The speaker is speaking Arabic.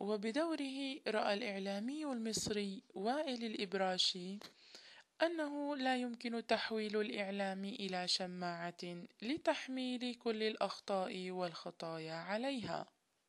وبدوره رأى الإعلامي المصري وائل الإبراشي أنه لا يمكن تحويل الإعلام إلى شماعة لتحميل كل الأخطاء والخطايا عليها،